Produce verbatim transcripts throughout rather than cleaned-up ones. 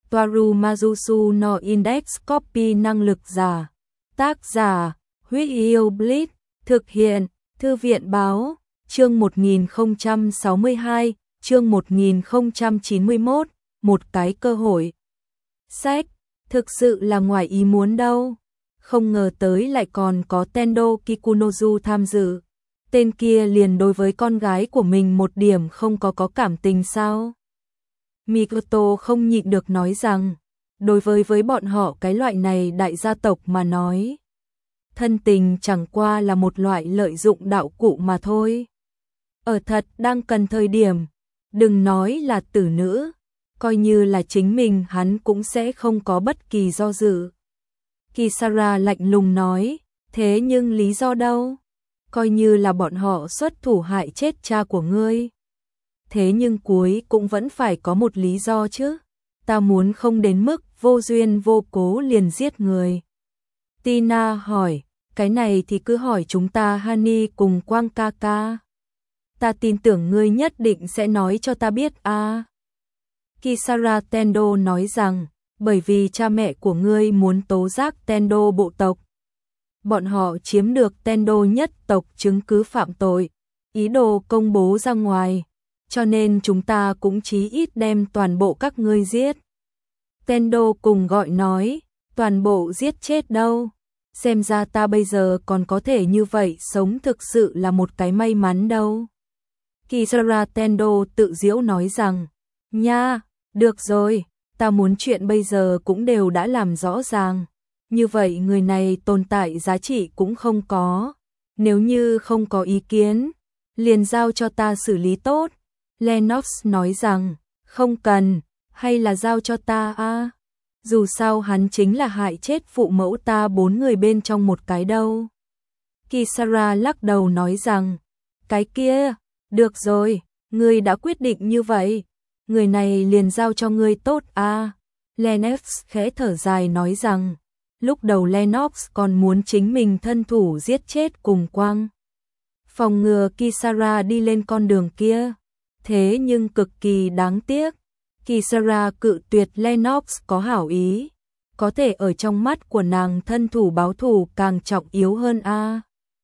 Toaru Majusu no Index Copy năng lực giả. Tác giả, Huyết Yêu Bleach, thực hiện, Thư viện báo, chương một nghìn không trăm sáu mươi hai, chương một nghìn không trăm chín mươi mốt, một cái cơ hội. Sách, thực sự là ngoài ý muốn đâu. Không ngờ tới lại còn có Tendo Kikunozu tham dự. Tên kia liền đối với con gái của mình một điểm không có có cảm tình sao? Mikoto không nhịn được nói rằng, đối với với bọn họ cái loại này đại gia tộc mà nói, thân tình chẳng qua là một loại lợi dụng đạo cụ mà thôi. Ở thật đang cần thời điểm, đừng nói là tử nữ, coi như là chính mình hắn cũng sẽ không có bất kỳ do dự. Kisara lạnh lùng nói, thế nhưng lý do đâu? Coi như là bọn họ xuất thủ hại chết cha của ngươi. Thế nhưng cuối cũng vẫn phải có một lý do chứ. Ta muốn không đến mức vô duyên vô cố liền giết người. Tina hỏi, cái này thì cứ hỏi chúng ta Hani cùng Quang ca ca. Ta tin tưởng ngươi nhất định sẽ nói cho ta biết a. À. Kisara Tendo nói rằng, bởi vì cha mẹ của ngươi muốn tố giác Tendo bộ tộc. Bọn họ chiếm được Tendo nhất tộc chứng cứ phạm tội, ý đồ công bố ra ngoài, cho nên chúng ta cũng chí ít đem toàn bộ các ngươi giết. Tendo cùng gọi nói, toàn bộ giết chết đâu, xem ra ta bây giờ còn có thể như vậy sống thực sự là một cái may mắn đâu. Kisara Tendo tự giễu nói rằng, nha, được rồi, ta muốn chuyện bây giờ cũng đều đã làm rõ ràng. Như vậy người này tồn tại giá trị cũng không có. Nếu như không có ý kiến, liền giao cho ta xử lý tốt. Lennox nói rằng, không cần, hay là giao cho ta a. À? Dù sao hắn chính là hại chết phụ mẫu ta bốn người bên trong một cái đâu. Kisara lắc đầu nói rằng, cái kia, được rồi, ngươi đã quyết định như vậy. Người này liền giao cho ngươi tốt a. À? Lennox khẽ thở dài nói rằng, lúc đầu Lennox còn muốn chính mình thân thủ giết chết cùng Quang. Phòng ngừa Kisara đi lên con đường kia. Thế nhưng cực kỳ đáng tiếc. Kisara cự tuyệt Lennox có hảo ý. Có thể ở trong mắt của nàng thân thủ báo thù càng trọng yếu hơn a. À.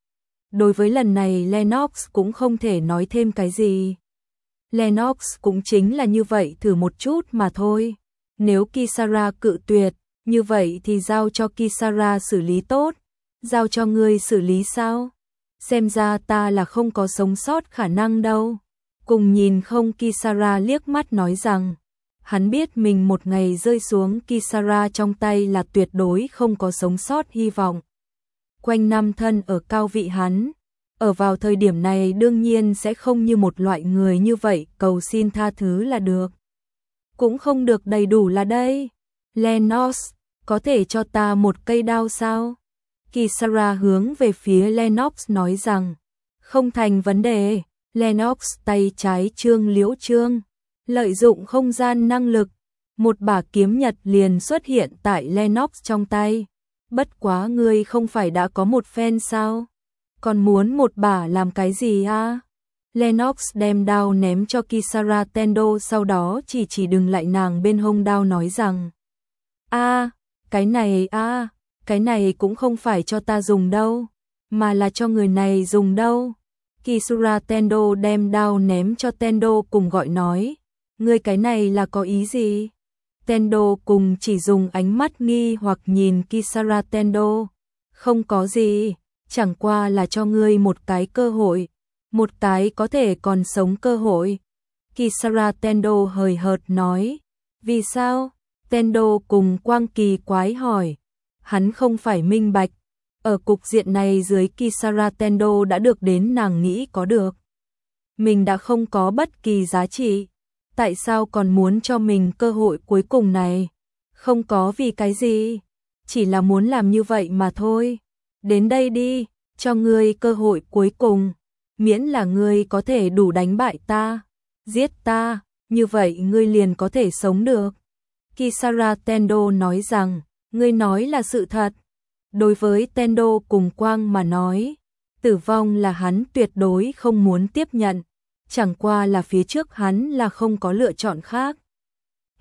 Đối với lần này Lennox cũng không thể nói thêm cái gì. Lennox cũng chính là như vậy thử một chút mà thôi. Nếu Kisara cự tuyệt, như vậy thì giao cho Kisara xử lý tốt. Giao cho ngươi xử lý sao? Xem ra ta là không có sống sót khả năng đâu. Cùng nhìn không, Kisara liếc mắt nói rằng, hắn biết mình một ngày rơi xuống Kisara trong tay là tuyệt đối không có sống sót hy vọng. Quanh năm thân ở cao vị hắn, ở vào thời điểm này đương nhiên sẽ không như một loại người như vậy cầu xin tha thứ là được. Cũng không được đầy đủ là đây. Lennox, có thể cho ta một cây đao sao? Kisara hướng về phía Lennox nói rằng, không thành vấn đề. Lennox tay trái trương liễu trương, lợi dụng không gian năng lực, một bả kiếm nhật liền xuất hiện tại Lennox trong tay. Bất quá ngươi không phải đã có một phen sao? Còn muốn một bả làm cái gì à? Lennox đem đao ném cho Kisara Tendo, sau đó chỉ chỉ đừng lại nàng bên hông đao nói rằng, a, à, cái này a, à, cái này cũng không phải cho ta dùng đâu, mà là cho người này dùng đâu. Kisara Tendo đem đao ném cho Tendo cùng gọi nói, ngươi cái này là có ý gì? Tendo cùng chỉ dùng ánh mắt nghi hoặc nhìn Kisara Tendo, không có gì, chẳng qua là cho ngươi một cái cơ hội, một cái có thể còn sống cơ hội. Kisara Tendo hời hợt nói, vì sao? Tendo cùng Quang kỳ quái hỏi, hắn không phải minh bạch. Ở cục diện này dưới Kisara Tendo đã được đến nàng nghĩ có được. Mình đã không có bất kỳ giá trị. Tại sao còn muốn cho mình cơ hội cuối cùng này? Không có vì cái gì. Chỉ là muốn làm như vậy mà thôi. Đến đây đi, cho ngươi cơ hội cuối cùng. Miễn là ngươi có thể đủ đánh bại ta, giết ta, như vậy ngươi liền có thể sống được. Kisara Tendo nói rằng, ngươi nói là sự thật. Đối với Tendo cùng Quang mà nói, tử vong là hắn tuyệt đối không muốn tiếp nhận, chẳng qua là phía trước hắn là không có lựa chọn khác.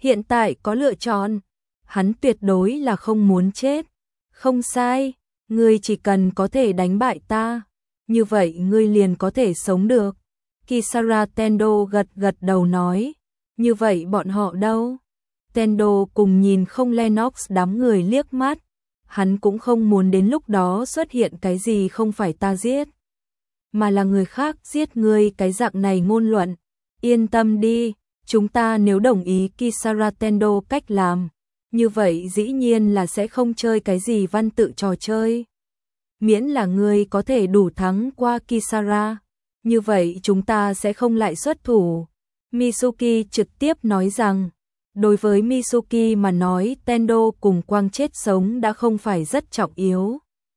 Hiện tại có lựa chọn, hắn tuyệt đối là không muốn chết. Không sai, ngươi chỉ cần có thể đánh bại ta, như vậy ngươi liền có thể sống được. Kisara Tendo gật gật đầu nói, như vậy bọn họ đâu? Tendo cùng nhìn không Lennox đám người liếc mắt, hắn cũng không muốn đến lúc đó xuất hiện cái gì không phải ta giết, mà là người khác giết ngươi cái dạng này ngôn luận. Yên tâm đi, chúng ta nếu đồng ý Kisara Tendo cách làm, như vậy dĩ nhiên là sẽ không chơi cái gì văn tự trò chơi. Miễn là ngươi có thể đủ thắng qua Kisara, như vậy chúng ta sẽ không lại xuất thủ. Mitsuki trực tiếp nói rằng, đối với Mitsuki mà nói Tendo cùng Quang chết sống đã không phải rất trọng yếu.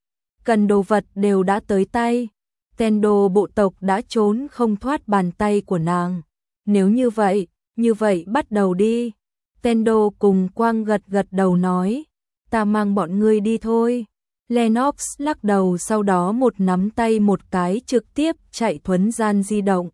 Cần đồ vật đều đã tới tay, Tendo bộ tộc đã trốn không thoát bàn tay của nàng. Nếu như vậy, như vậy bắt đầu đi. Tendo cùng Quang gật gật đầu nói, ta mang bọn ngươi đi thôi. Lennox lắc đầu sau đó một nắm tay một cái trực tiếp chạy thuấn gian di động.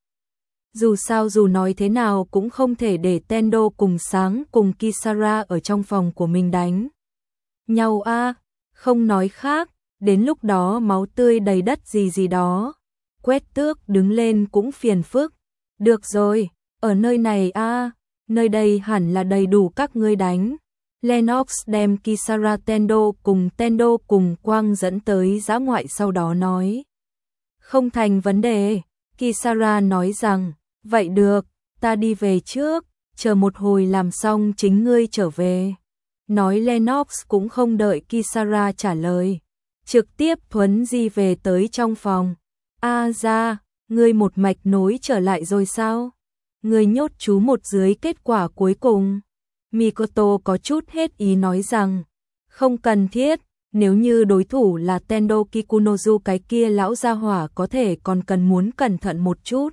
Dù sao dù nói thế nào cũng không thể để Tendo cùng Sáng cùng Kisara ở trong phòng của mình đánh nhau a, không nói khác, đến lúc đó máu tươi đầy đất gì gì đó. Quét tước đứng lên cũng phiền phức. Được rồi, ở nơi này a, nơi đây hẳn là đầy đủ các ngươi đánh. Lennox đem Kisara Tendo cùng Tendo cùng Quang dẫn tới dã ngoại sau đó nói. Không thành vấn đề, Kisara nói rằng, vậy được, ta đi về trước, chờ một hồi làm xong chính ngươi trở về. Nói Lennox cũng không đợi Kisara trả lời, trực tiếp thuấn di về tới trong phòng. A ra, ngươi một mạch nối trở lại rồi sao? Ngươi nhốt chú một dưới kết quả cuối cùng. Mikoto có chút hết ý nói rằng, không cần thiết, nếu như đối thủ là Tendo Kikunozu cái kia lão gia hỏa có thể còn cần muốn cẩn thận một chút.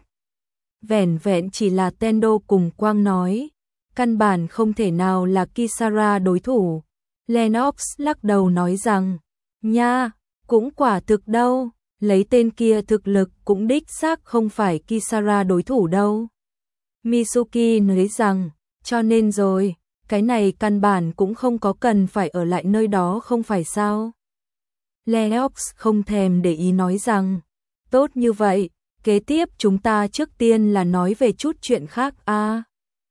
Vẻn vẹn chỉ là Tendo cùng Quang nói, căn bản không thể nào là Kisara đối thủ. Lennox lắc đầu nói rằng, nha, cũng quả thực đâu, lấy tên kia thực lực cũng đích xác không phải Kisara đối thủ đâu. Mitsuki nói rằng, cho nên rồi, cái này căn bản cũng không có cần phải ở lại nơi đó không phải sao. Lennox không thèm để ý nói rằng, tốt như vậy, kế tiếp chúng ta trước tiên là nói về chút chuyện khác a. À,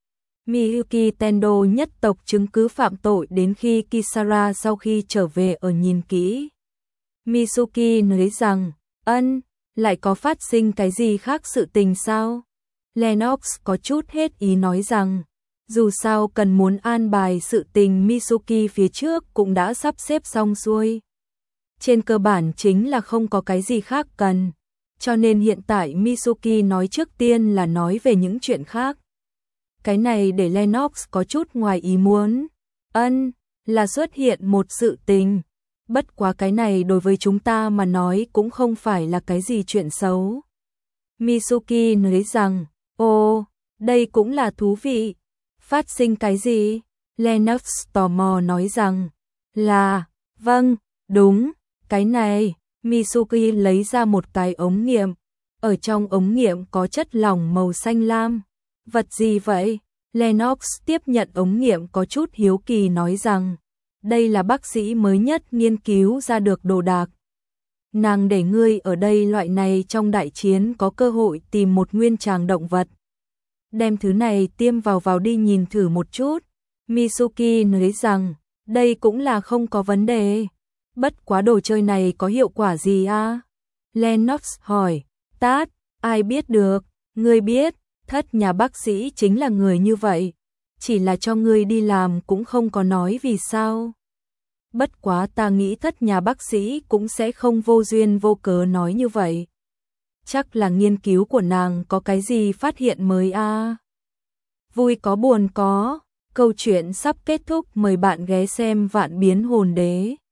Miyuki Tendo nhất tộc chứng cứ phạm tội đến khi Kisara sau khi trở về ở nhìn kỹ. Mitsuki nói rằng, ân, lại có phát sinh cái gì khác sự tình sao? Lennox có chút hết ý nói rằng, dù sao cần muốn an bài sự tình Mitsuki phía trước cũng đã sắp xếp xong xuôi. Trên cơ bản chính là không có cái gì khác cần, cho nên hiện tại Mitsuki nói trước tiên là nói về những chuyện khác. Cái này để Lennox có chút ngoài ý muốn. Ân, là xuất hiện một sự tình. Bất quá cái này đối với chúng ta mà nói cũng không phải là cái gì chuyện xấu. Mitsuki nói rằng, ồ, đây cũng là thú vị. Phát sinh cái gì? Lennox tò mò nói rằng, là, vâng, đúng, cái này. Mitsuki lấy ra một cái ống nghiệm. Ở trong ống nghiệm có chất lỏng màu xanh lam. Vật gì vậy? Lennox tiếp nhận ống nghiệm có chút hiếu kỳ nói rằng, đây là bác sĩ mới nhất nghiên cứu ra được đồ đạc. Nàng để ngươi ở đây loại này trong đại chiến có cơ hội tìm một nguyên tràng động vật. Đem thứ này tiêm vào vào đi nhìn thử một chút. Mitsuki nói rằng, đây cũng là không có vấn đề. Bất quá đồ chơi này có hiệu quả gì à? Lennox hỏi, tát, ai biết được, ngươi biết, thất nhà bác sĩ chính là người như vậy. Chỉ là cho ngươi đi làm cũng không có nói vì sao. Bất quá ta nghĩ thất nhà bác sĩ cũng sẽ không vô duyên vô cớ nói như vậy. Chắc là nghiên cứu của nàng có cái gì phát hiện mới à? Vui có buồn có, câu chuyện sắp kết thúc, mời bạn ghé xem Vạn Biến Hồn Đế.